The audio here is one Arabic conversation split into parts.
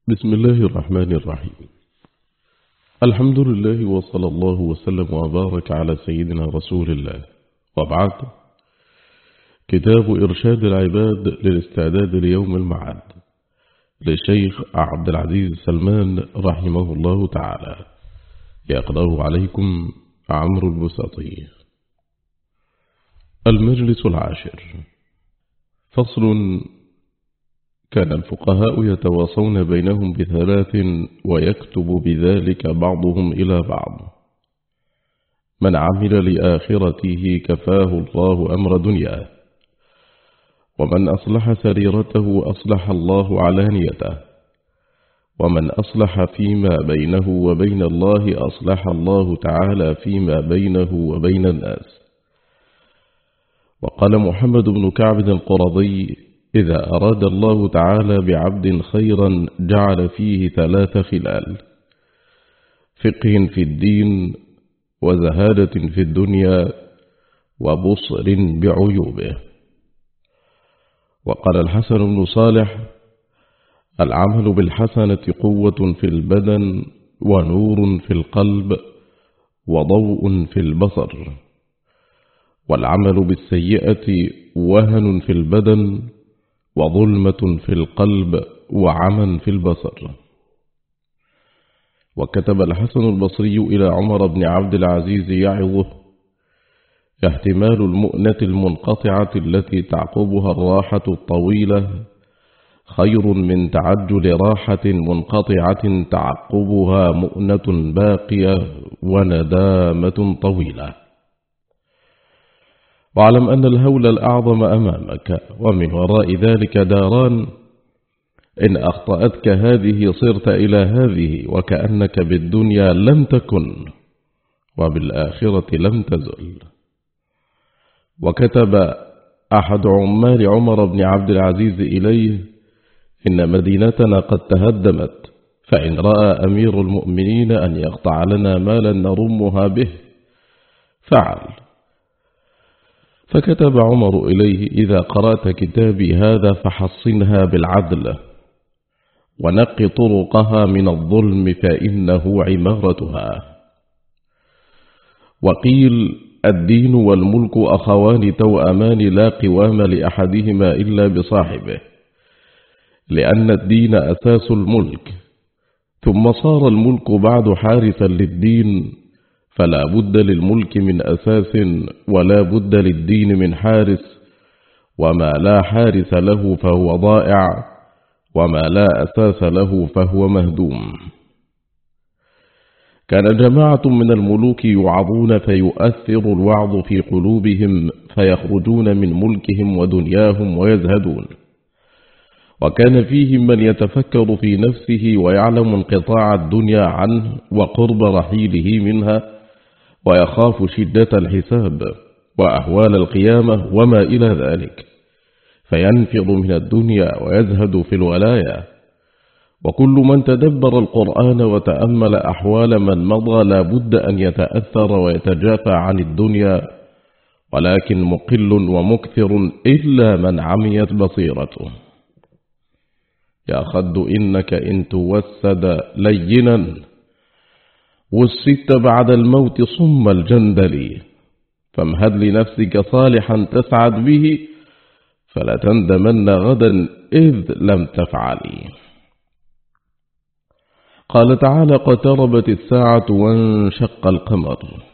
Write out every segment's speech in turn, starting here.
بسم الله الرحمن الرحيم. الحمد لله وصلى الله وسلم وبارك على سيدنا رسول الله، وبعد. كتاب إرشاد العباد للاستعداد ليوم المعاد للشيخ عبد العزيز سلمان رحمه الله تعالى، يقرأه عليكم عمرو البساطي. المجلس العاشر. فصل. كان الفقهاء يتواصون بينهم بثلاث ويكتب بذلك بعضهم إلى بعض: من عمل لآخرته كفاه الله أمر دنياه، ومن أصلح سريرته أصلح الله علانيته، ومن أصلح فيما بينه وبين الله أصلح الله تعالى فيما بينه وبين الناس. وقال محمد بن كعب القرظي: إذا أراد الله تعالى بعبد خيرا جعل فيه 3 خلال: فقه في الدين، وزهادة في الدنيا، وبصر بعيوبه. وقال الحسن بن صالح: العمل بالحسنة قوة في البدن، ونور في القلب، وضوء في البصر. والعمل بالسيئة وهن في البدن، وظلمة في القلب، وعمى في البصر. وكتب الحسن البصري إلى عمر بن عبد العزيز يعظه: احتمال المؤنة المنقطعة التي تعقبها الراحة الطويلة خير من تعجل راحة منقطعة تعقبها مؤنة باقية وندامة طويلة. واعلم أن الهول الأعظم أمامك، ومن وراء ذلك داران: إن أخطأتك هذه صرت إلى هذه، وكأنك بالدنيا لم تكن، وبالآخرة لم تزل. وكتب أحد عمال عمر بن عبد العزيز إليه: إن مدينتنا قد تهدمت، فإن رأى أمير المؤمنين أن يقطع لنا مالا نرمها به فعل. فكتب عمر إليه: إذا قرأت كتابي هذا فحصنها بالعدل، ونق طرقها من الظلم، فإنه عمارتها. وقيل: الدين والملك أخوان توأمان، لا قوام لأحدهما إلا بصاحبه، لأن الدين أساس الملك، ثم صار الملك بعد حارسا للدين، فلا بد للملك من أساس، ولا بد للدين من حارس، وما لا حارس له فهو ضائع، وما لا أساس له فهو مهدوم. كان جماعة من الملوك يوعظون فيؤثر الوعظ في قلوبهم، فيخرجون من ملكهم ودنياهم ويزهدون. وكان فيهم من يتفكر في نفسه ويعلم انقطاع الدنيا عنه وقرب رحيله منها، ويخاف شدة الحساب وأهوال القيامة وما إلى ذلك، فينفر من الدنيا ويزهد في الولاية. وكل من تدبر القرآن وتأمل أحوال من مضى لا بد أن يتأثر ويتجافى عن الدنيا، ولكن مقل ومكثر إلا من عميت بصيرته. يا خد إنك إن توسد لينا، وسدت بعد الموت صم الجندل، فامهد لنفسك صالحا تسعد به، فلا تندمن غدا إذ لم تفعلي. قال تعالى: اقتربت الساعة وانشق القمر.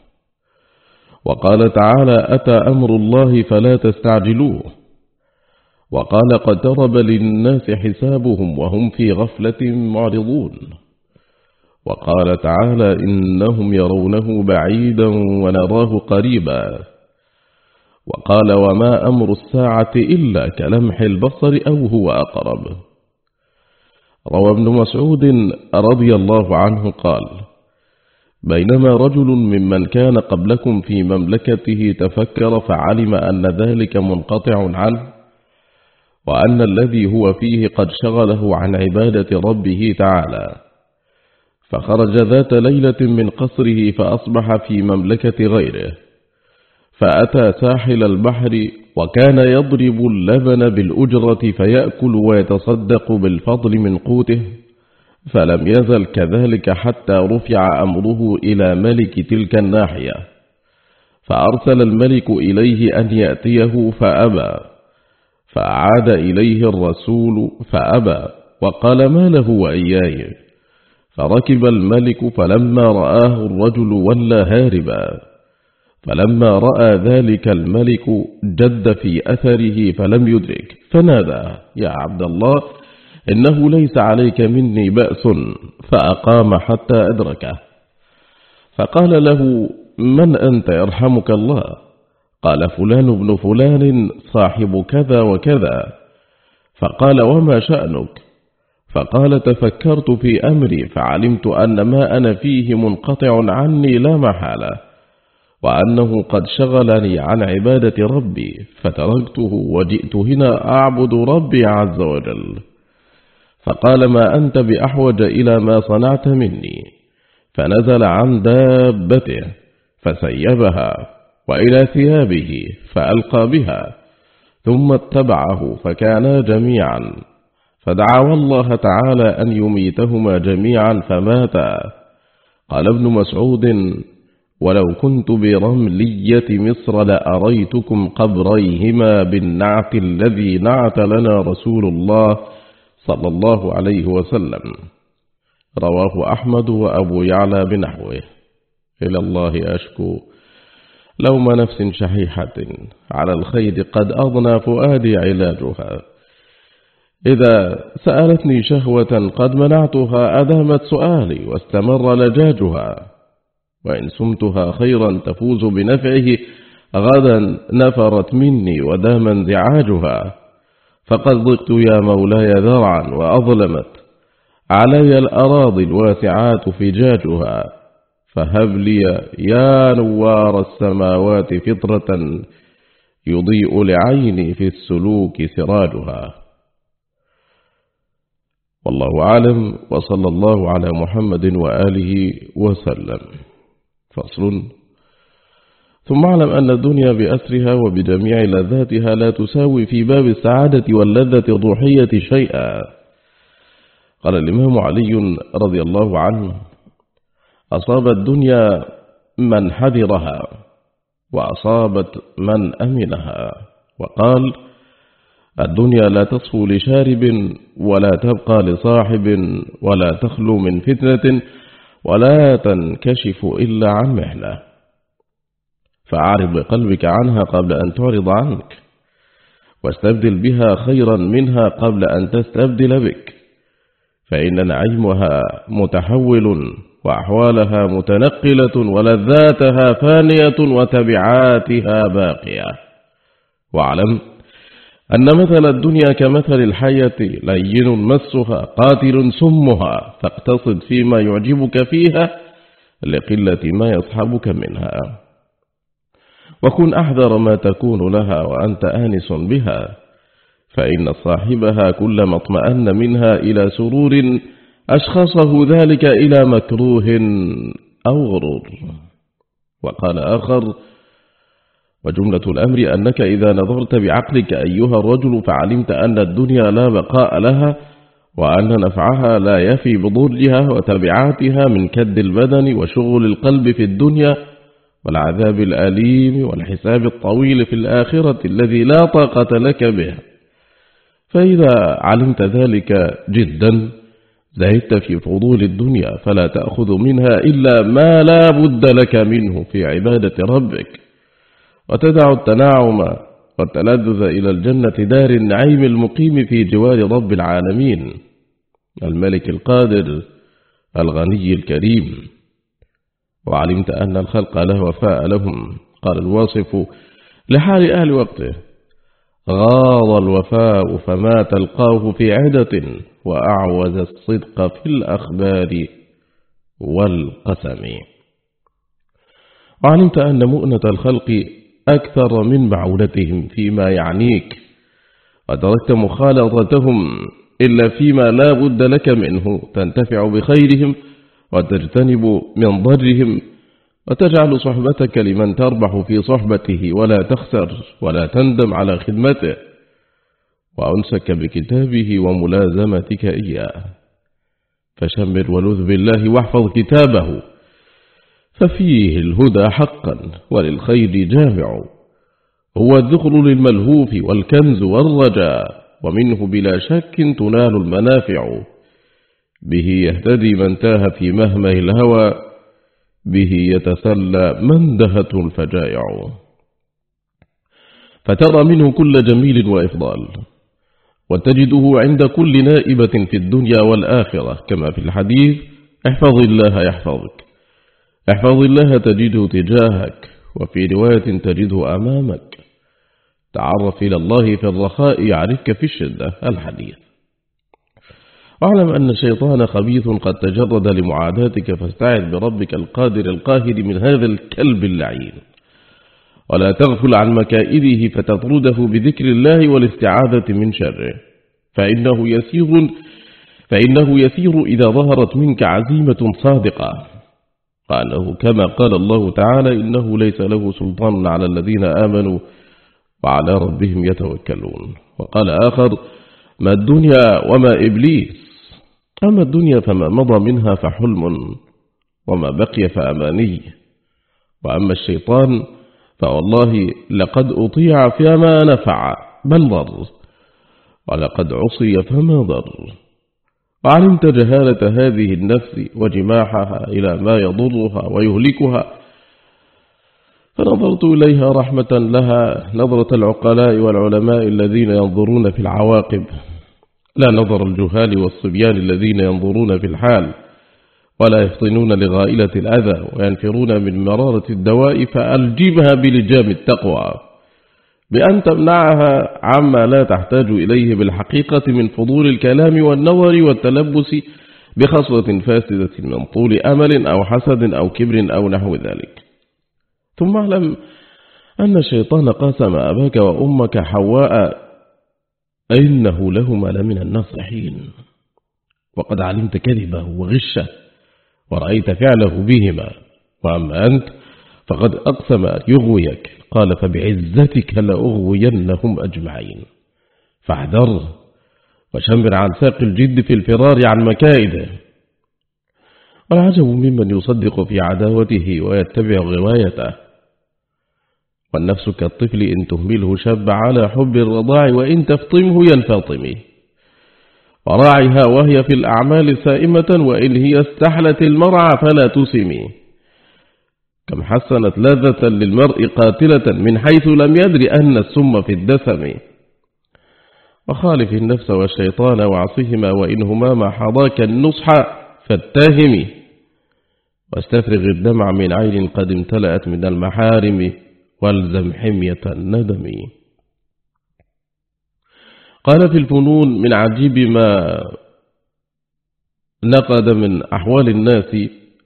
وقال تعالى: أتى أمر الله فلا تستعجلوه. وقال: اقترب للناس حسابهم وهم في غفلة معرضون. وقال تعالى: إنهم يرونه بعيدا ونراه قريبا. وقال: وما أمر الساعة إلا كلمح البصر أو هو أقرب. روى ابن مسعود رضي الله عنه قال: بينما رجل ممن كان قبلكم في مملكته تفكر فعلم أن ذلك منقطع عنه، وأن الذي هو فيه قد شغله عن عبادة ربه تعالى، فخرج ذات ليلة من قصره فأصبح في مملكة غيره، فأتى ساحل البحر، وكان يضرب اللبن بالأجرة فيأكل ويتصدق بالفضل من قوته، فلم يزل كذلك حتى رفع أمره إلى ملك تلك الناحية، فأرسل الملك إليه أن يأتيه فأبى، فأعاد إليه الرسول فأبى، وقال ما له وإياي، فركب الملك فلما رآه الرجل ولى هاربا، فلما رأى ذلك الملك جد في أثره فلم يدرك، فنادى يا عبد الله إنه ليس عليك مني بأس، فأقام حتى أدركه، فقال له من أنت يرحمك الله؟ قال فلان ابن فلان صاحب كذا وكذا. فقال وما شأنك؟ فقال تفكرت في أمري فعلمت أن ما أنا فيه منقطع عني لا محالة، وأنه قد شغلني عن عبادة ربي، فتركته وجئت هنا أعبد ربي عز وجل. فقال ما أنت بأحوج إلى ما صنعت مني، فنزل عن دابته فسيبها وإلى ثيابه فألقى بها، ثم اتبعه فكانا جميعا، فدعوا الله تعالى أن يميتهما جميعا فماتا. قال ابن مسعود ولو كنت برملية مصر لأريتكم قبريهما بالنعت الذي نعت لنا رسول الله صلى الله عليه وسلم. رواه أحمد وأبو يعلى بنحوه. إلى الله أشكو لوم نفس شحيحة على الخير قد أضنى فؤادي علاجها، إذا سألتني شهوة قد منعتها أدامت سؤالي واستمر لجاجها، وإن سمتها خيرا تفوز بنفعه غدا نفرت مني ودام انزعاجها، فقد ضقت يا مولاي ذرعا وأظلمت علي الأراضي الواسعات فجاجها، فهب لي يا نوار السماوات فطرة يضيء لعيني في السلوك سراجها. والله أعلم، وصلى الله على محمد وآله وسلم. فصل. ثم اعلم أن الدنيا بأسرها وبجميع لذاتها لا تساوي في باب السعادة واللذة الروحية شيئا. قال الإمام علي رضي الله عنه أصاب الدنيا من حذرها وأصابت من أمنها، وقال الدنيا لا تصفو لشارب ولا تبقى لصاحب ولا تخلو من فتنة ولا تنكشف إلا عن محنة، فأعرض بقلبك عنها قبل أن تعرض عنك، واستبدل بها خيرا منها قبل أن تستبدل بك، فإن نعيمها متحول وأحوالها متنقلة ولذاتها فانية وتبعاتها باقية. واعلم أن مثل الدنيا كمثل الحية لين مسها قاتل سمها، فاقتصد فيما يعجبك فيها لقلة ما يصحبك منها، وكن أحذر ما تكون لها وأنت آنس بها، فإن صاحبها كلما اطمأن منها إلى سرور أشخصه ذلك إلى مكروه أو غرور. وقال آخر وجملة الأمر أنك إذا نظرت بعقلك أيها الرجل فعلمت أن الدنيا لا بقاء لها، وأن نفعها لا يفي بضرها وتبعاتها من كد البدن وشغل القلب في الدنيا والعذاب الأليم والحساب الطويل في الآخرة الذي لا طاقة لك به. فإذا علمت ذلك جدا زهدت في فضول الدنيا، فلا تأخذ منها إلا ما لا بد لك منه في عبادة ربك، وتدع التناعم والتلذذ إلى الجنة دار النعيم المقيم في جوار رب العالمين الملك القادر الغني الكريم. وعلمت أن الخلق لا وفاء لهم. قال الواصف لحال أهل وقته غاض الوفاء فما تلقاه في عدة، وأعوز الصدق في الأخبار والقسم. وعلمت أن مؤنة الخلق أكثر من معونتهم فيما يعنيك، وتركت مخالطتهم إلا فيما لا بد لك منه، تنتفع بخيرهم وتجتنب من ضرهم، وتجعل صحبتك لمن تربح في صحبته ولا تخسر ولا تندم على فشمر ولذ بالله واحفظ كتابه، ففيه الهدى حقا وللخير جامع، هو الذخر للملهوف والكنز والرجاء، ومنه بلا شك تنال المنافع، به يهتدي من تاه في مهمه الهوى، به يتسلى من دهته الفجائع، فترى منه كل جميل وإفضال، وتجده عند كل نائبة في الدنيا والآخرة، كما في الحديث: احفظ الله يحفظك، احفظ الله تجده تجاهك، وفي رواية تجده أمامك، تعرف إلى الله في الرخاء يعرفك في الشدة، الحديث. واعلم أن الشيطان خبيث قد تجرد لمعاداتك، فاستعذ بربك القادر القاهر من هذا الكلب اللعين، ولا تغفل عن مكائده فتطرده بذكر الله والاستعاذة من شره، فإنه يسير إذا ظهرت منك عزيمة صادقة، قاله كما قال الله تعالى: إنه ليس له سلطان على الذين آمنوا وعلى ربهم يتوكلون. وقال آخر: ما الدنيا وما إبليس، أما الدنيا فما مضى منها فحلم، وما بقي فأماني، وأما الشيطان فوالله لقد أطيع فما نفع بل ضر، ولقد عصي فما ضر. وعلمت جهالة هذه النفس وجماحها إلى ما يضرها ويهلكها، فنظرت إليها رحمة لها نظرة العقلاء والعلماء الذين ينظرون في العواقب، لا نظر الجهال والصبيان الذين ينظرون في الحال، ولا يفطنون لغائلة الأذى وينفرون من مرارة الدواء، فألجمها بلجام التقوى، بأن تمنعها عما لا تحتاج إليه بالحقيقة من فضول الكلام والنظر والتلبس بخصلة فاسدة من طول أمل أو حسد أو كبر أو نحو ذلك. ثم اعلم أن الشيطان قاسم أباك وأمك حواء إنه لهما لمن الناصحين، وقد علمت كذبه وغشه ورأيت فعله بهما، وأما أنت فقد أقسم يغويك، قال: فبعزتك لأغوينهم أجمعين، فاحذر وشمر عن ساق الجد في الفرار عن مكائده. والعجب ممن يصدق في عداوته ويتبع غوايته، والنفس كالطفل إن تهمله شاب على حب الرضاع، وإن تفطمه ينفطم، وراعها وهي في الأعمال سائمة، وإن هي استحلت المرعى فلا تسمي، كم حسنت لذة للمرء قاتلة من حيث لم يدر أن السم في الدسم. وخالف النفس والشيطان وعصهما، وإنهما ما حضاك النصح فاتهم، واستفرغ الدمع من عين قد امتلأت من المحارم، والزم حمية الندم. قال في الفنون: من عجيب ما نقد من أحوال الناس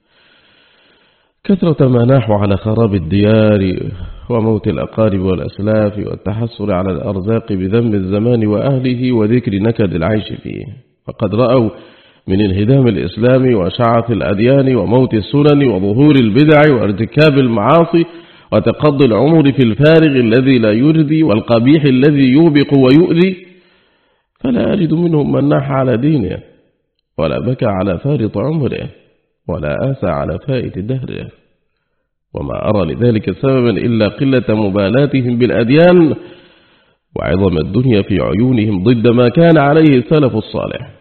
كثرة ما ناحوا على خراب الديار وموت الأقارب والأسلاف، والتحسر على الأرزاق بذنب الزمان وأهله وذكر نكد العيش فيه، فقد رأوا من انهدام الإسلام وشعث الأديان وموت السنن وظهور البدع وارتكاب المعاصي وتقضي العمر في الفارغ الذي لا يرضي والقبيح الذي يوبق ويؤذي، فلا أجد منهم من ناح على دينه، ولا بكى على فارط عمره، ولا آسى على فائت دهره، وما أرى لذلك سببا إلا قلة مبالاتهم بالأديان وعظم الدنيا في عيونهم ضد ما كان عليه السلف الصالح.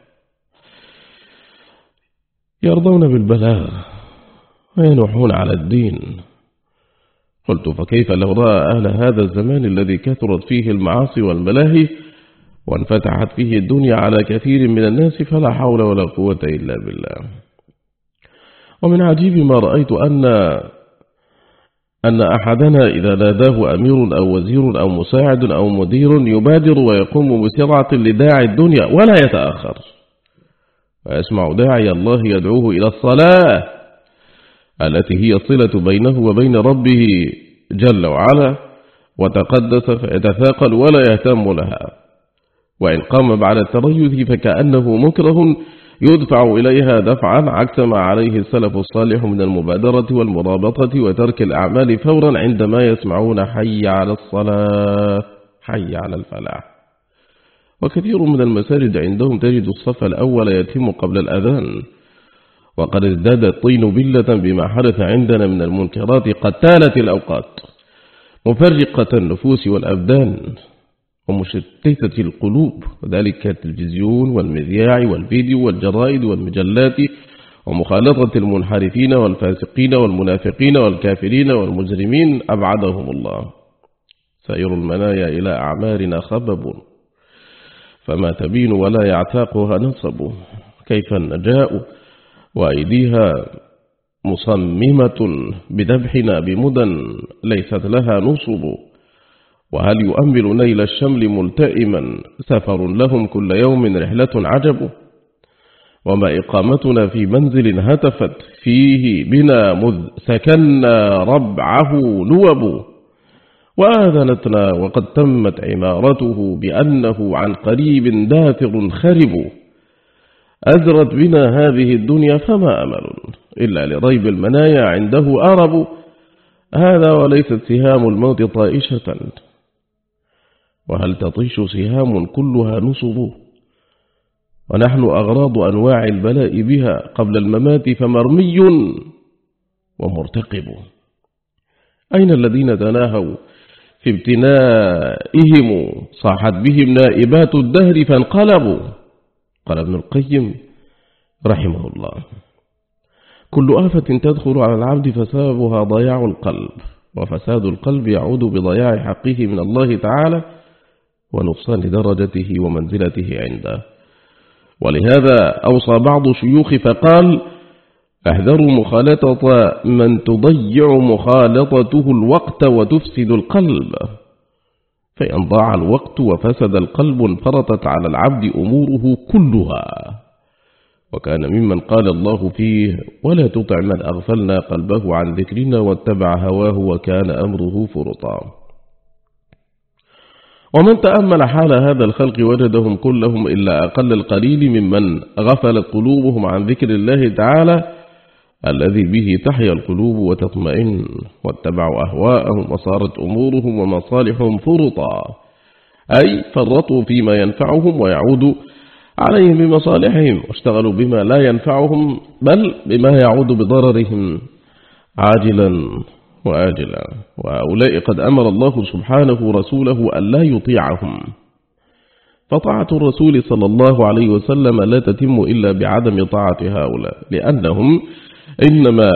يرضون بالبلاغ وينوحون على الدين. قلت: فكيف لو رأى أهل هذا الزمان الذي كثرت فيه المعاصي والملاهي وانفتحت فيه الدنيا على كثير من الناس، فلا حول ولا قوة إلا بالله. ومن عجيب ما رأيت أن أحدنا إذا ناداه أمير أو وزير أو مساعد أو مدير يبادر ويقوم بسرعة لداعي الدنيا ولا يتأخر، ويسمع داعي الله يدعوه إلى الصلاة التي هي الصلة بينه وبين ربه جل وعلا وتقدس، فيتثاقل ولا يهتم لها، وإن قام بعد التريث فكأنه مكره يدفع إليها دفعا، عكس ما عليه السلف الصالح من المبادرة والمرابطة وترك الأعمال فورا عندما يسمعون حي على الصلاة حي على الفلاح. وكثير من المساجد عندهم تجد الصف الأول يتم قبل الأذان، وقد ازداد الطين بلة بما حدث عندنا من المنكرات قتالة الأوقات مفرقة النفوس والأبدان ومشتتة القلوب، وذلك التلفزيون والمذياع والفيديو والجرائد والمجلات، ومخالطة المنحرفين والفاسقين والمنافقين والكافرين والمجرمين أبعدهم الله. سير المنايا إلى أعمارنا خبب، فما تبين ولا يعتاقها نصب. كيف النجاء وأيديها مصممة بذبحنا بمدى ليست لها نصب. وهل يؤمل نيل الشمل ملتئما سفر لهم كل يوم رحلة عجب. وما إقامتنا في منزل هتفت فيه بنا مذ سكننا ربعه نوب. وآذنتنا وقد تمت عمارته بأنه عن قريب داثر خرب. أزرت بنا هذه الدنيا فما أمل إلا لريب المنايا عنده أرب. هذا وليست سهام الموت طائشة، وهل تطيش سهام كلها نصب. ونحن أغراض أنواع البلاء بها قبل الممات فمرمي ومرتقب. أين الذين تناهوا في ابتنائهم صاحت بهم نائبات الدهر فانقلبوا. قال ابن القيم رحمه الله: كل آفة تدخل على العبد فسببها ضياع القلب، وفساد القلب يعود بضياع حقه من الله تعالى ونقصان درجته ومنزلته عنده. ولهذا أوصى بعض الشيوخ فقال: احذروا مخالطة من تضيع مخالطته الوقت وتفسد القلب، فإن ضاع الوقت وفسد القلب انفرطت على العبد أموره كلها. وكان ممن قال الله فيه: ولا تطع من أغفلنا قلبه عن ذكرنا واتبع هواه وكان أمره فرطا. ومن تأمل حال هذا الخلق وجدهم كلهم إلا أقل القليل ممن غفلت قلوبهم عن ذكر الله تعالى الذي به تحيا القلوب وتطمئن، واتبعوا أهواءهم وصارت أمورهم ومصالحهم فرطا، أي فرطوا فيما ينفعهم ويعود عليهم بمصالحهم، واشتغلوا بما لا ينفعهم بل بما يعود بضررهم عاجلا وآجلا. وهؤلاء قد أمر الله سبحانه رسوله أن لا يطيعهم، فطاعة الرسول صلى الله عليه وسلم لا تتم إلا بعدم طاعة هؤلاء، لأنهم إنما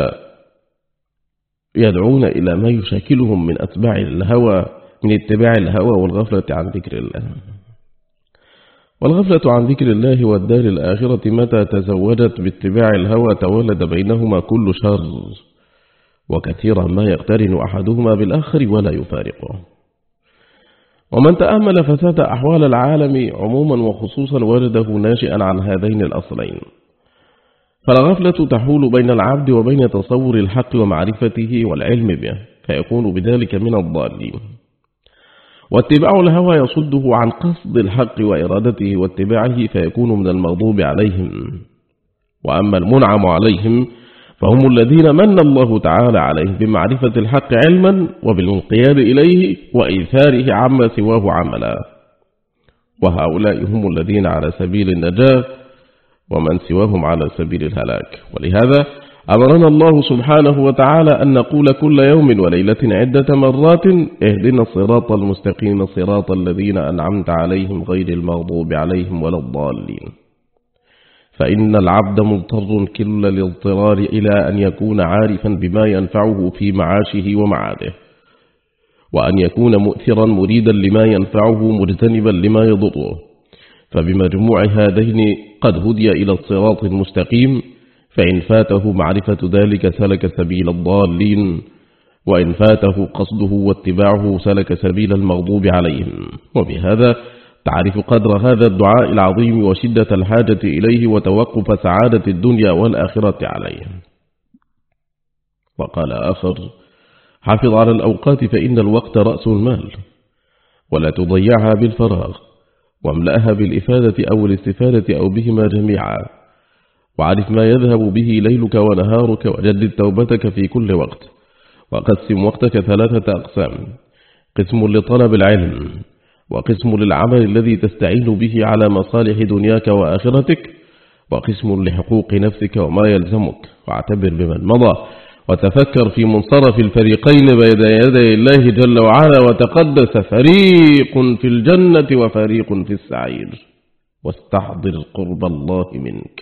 يدعون إلى ما يشاكلهم من اتباع الهوى والغفلة عن ذكر الله. والغفلة عن ذكر الله والدار الآخرة متى تزوجت باتباع الهوى تولد بينهما كل شر، وكثيرا ما يقترن أحدهما بالآخر ولا يفارقه. ومن تأمل فساد أحوال العالم عموما وخصوصا وجده ناشئا عن هذين الأصلين. فالغفلة تحول بين العبد وبين تصور الحق ومعرفته والعلم به، فيكون بذلك من الضالين. واتباع الهوى يصده عن قصد الحق وإرادته واتباعه، فيكون من المغضوب عليهم. وأما المنعم عليهم فهم الذين من الله تعالى عليهم بمعرفة الحق علما وبالانقياد إليه وإيثاره عما سواه عملا، وهؤلاء هم الذين على سبيل النجاة ومن سواهم على سبيل الهلاك. ولهذا أمرنا الله سبحانه وتعالى أن نقول كل يوم وليلة عدة مرات: اهدنا الصراط المستقيم صراط الذين أنعمت عليهم غير المغضوب عليهم ولا الضالين. فإن العبد مضطر كل الاضطرار إلى أن يكون عارفا بما ينفعه في معاشه ومعاده، وأن يكون مؤثرا مريدا لما ينفعه مجتنبا لما يضره. فبمجموع هذين قد هدي إلى الصراط المستقيم، فإن فاته معرفة ذلك سلك سبيل الضالين، وإن فاته قصده واتباعه سلك سبيل المغضوب عليهم. وبهذا تعرف قدر هذا الدعاء العظيم وشدة الحاجة إليه وتوقف سعادة الدنيا والآخرة عليه. وقال آخر: حافظ على الأوقات فإن الوقت رأس المال، ولا تضيعها بالفراغ، واملأها بالإفادة أو الاستفادة أو بهما جميعا. وعرف ما يذهب به ليلك ونهارك، وجدد توبتك في كل وقت. وقسم وقتك 3 أقسام: قسم لطلب العلم، وقسم للعمل الذي تستعين به على مصالح دنياك وآخرتك، وقسم لحقوق نفسك وما يلزمك، واعتبر بمن مضى، وتفكر في منصرف الفريقين بين يدي الله جل وعلا وتقدس، فريق في الجنة وفريق في السعير، واستحضر قرب الله منك.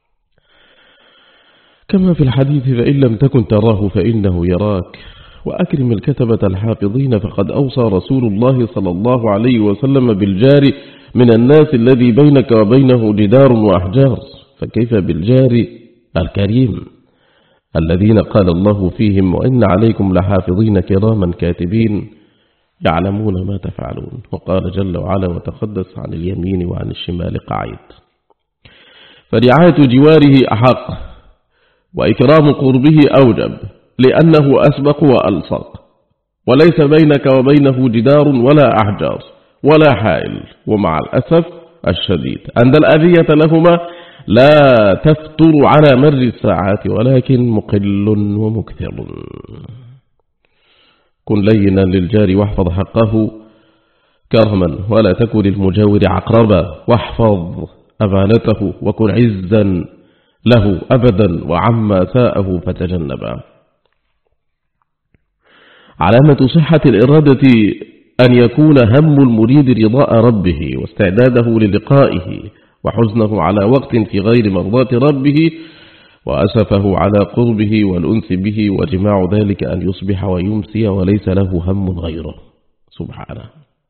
كما في الحديث: فإن لم تكن تراه فإنه يراك. وأكرم الكتبة الحافظين، فقد أوصى رسول الله صلى الله عليه وسلم بالجار من الناس الذي بينك وبينه جدار وأحجار، فكيف بالجار الكريم الذين قال الله فيهم: وإن عليكم لحافظين كراما كاتبين يعلمون ما تفعلون. وقال جل وعلا وتقدس: عن اليمين وعن الشمال قعيد. فرعاية جواره أحق، وإكرام قربه أوجب، لأنه أسبق وألصق، وليس بينك وبينه جدار ولا أحجار ولا حائل. ومع الأسف الشديد أن الأذية لهما لا تفتر على مر الساعات، ولكن مقل ومكثر. كن لينا للجار واحفظ حقه كرما، ولا تكن للمجاور عقربا، واحفظ أمانته، وكن عزا له أبدا، وعما ساءه فتجنبا. علامة صحة الإرادة أن يكون هم المريد رضاء ربه واستعداده للقائه، وحزنه على وقت في غير مرضاة ربه، وأسفه على قربه والأنس به، وجماع ذلك أن يصبح ويمسي وليس له هم غيره سبحانه.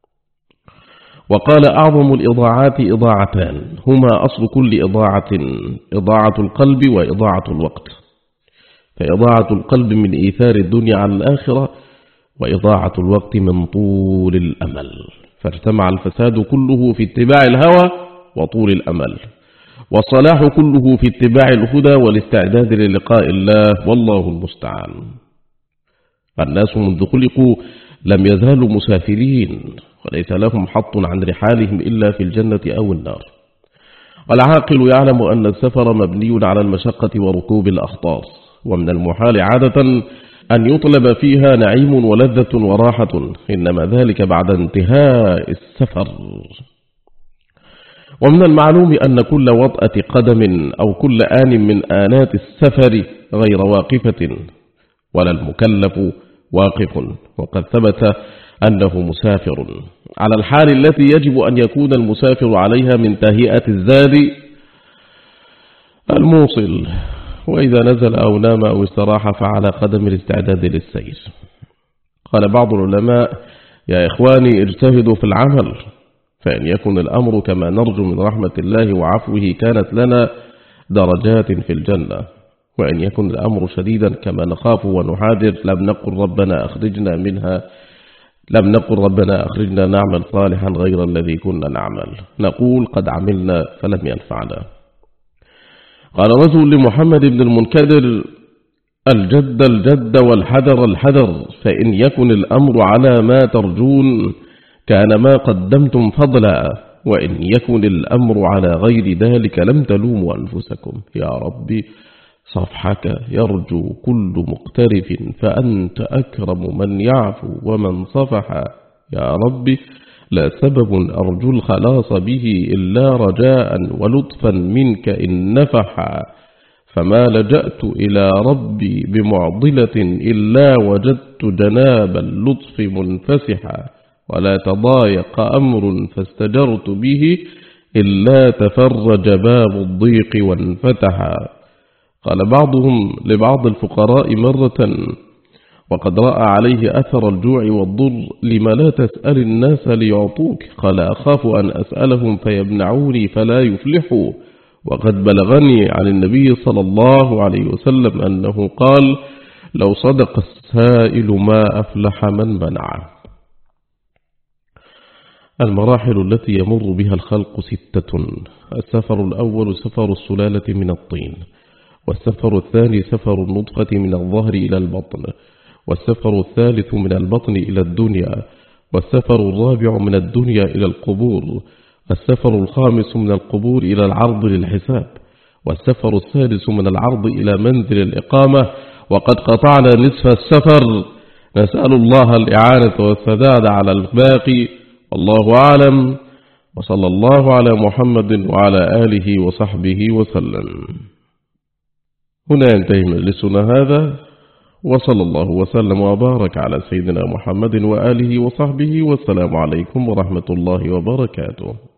وقال: أعظم الإضاعات إضاعتان، هما أصل كل إضاعة: إضاعة القلب وإضاعة الوقت. فإضاعة القلب من إيثار الدنيا على الآخرة، وإضاعة الوقت من طول الأمل. فاجتمع الفساد كله في اتباع الهوى وطول الأمل، والصلاح كله في اتباع الهدى والاستعداد للقاء الله، والله المستعان. الناس منذ خلقوا لم يزالوا مسافرين، وليس لهم حط عن رحالهم إلا في الجنة أو النار. والعاقل يعلم أن السفر مبني على المشقة وركوب الأخطار، ومن المحال عادة أن يطلب فيها نعيم ولذة وراحة، إنما ذلك بعد انتهاء السفر. ومن المعلوم أن كل وطأة قدم أو كل آن من آنات السفر غير واقفة، ولا المكلف واقف، وقد ثبت أنه مسافر على الحال التي يجب أن يكون المسافر عليها من تهيئة الزاد الموصل، وإذا نزل أو نام أو استراح فعلى قدم الاستعداد للسير. قال بعض العلماء: يا إخواني اجتهدوا في العمل، فإن يكن الأمر كما نرجو من رحمة الله وعفوه كانت لنا درجات في الجنة، وإن يكن الأمر شديدا كما نخاف ونحاذر لم نقل ربنا أخرجنا نعمل صالحا غير الذي كنا نعمل، نقول قد عملنا فلم ينفعنا. قال رجل لمحمد بن المنكدر: الجد والحذر، فإن يكن الأمر على ما ترجون كان ما قدمتم فضلا، وإن يكن الأمر على غير ذلك لم تلوموا أنفسكم. يا ربي صفحك يرجو كل مقترف، فأنت أكرم من يعفو ومن صفح. يا ربي لا سبب أرجو الخلاص به إلا رجاء ولطفا منك إن نفح، فما لجأت إلى ربي بمعضلة إلا وجدت جناب اللطف منفسحا، ولا تضايق أمر فاستجرت به إلا تفرج باب الضيق وانفتحا. قال بعضهم لبعض الفقراء مرة وقد رأى عليه أثر الجوع والضر: لما لا تسأل الناس ليعطوك؟ قال: أخاف أن أسألهم فيمنعوني فلا يفلحوا. وقد بلغني عن النبي صلى الله عليه وسلم أنه قال: لو صدق السائل ما أفلح من منعه. المراحل التي يمر بها الخلق 6: السفر الأول سفر السلالة من الطين، والسفر الثاني سفر النطفة من الظهر إلى البطن، والسفر الثالث من البطن إلى الدنيا، والسفر الرابع من الدنيا إلى القبور، السفر الخامس من القبور إلى العرض للحساب، والسفر السادس من العرض إلى منزل الإقامة. وقد قطعنا نصف السفر، نسأل الله الإعانة والسداد على الباقي، والله أعلم، وصلى الله على محمد وعلى آله وصحبه وسلم. هنا ينتهي مجلسنا هذا، وصلى الله وسلم وبارك على سيدنا محمد وآله وصحبه، والسلام عليكم ورحمة الله وبركاته.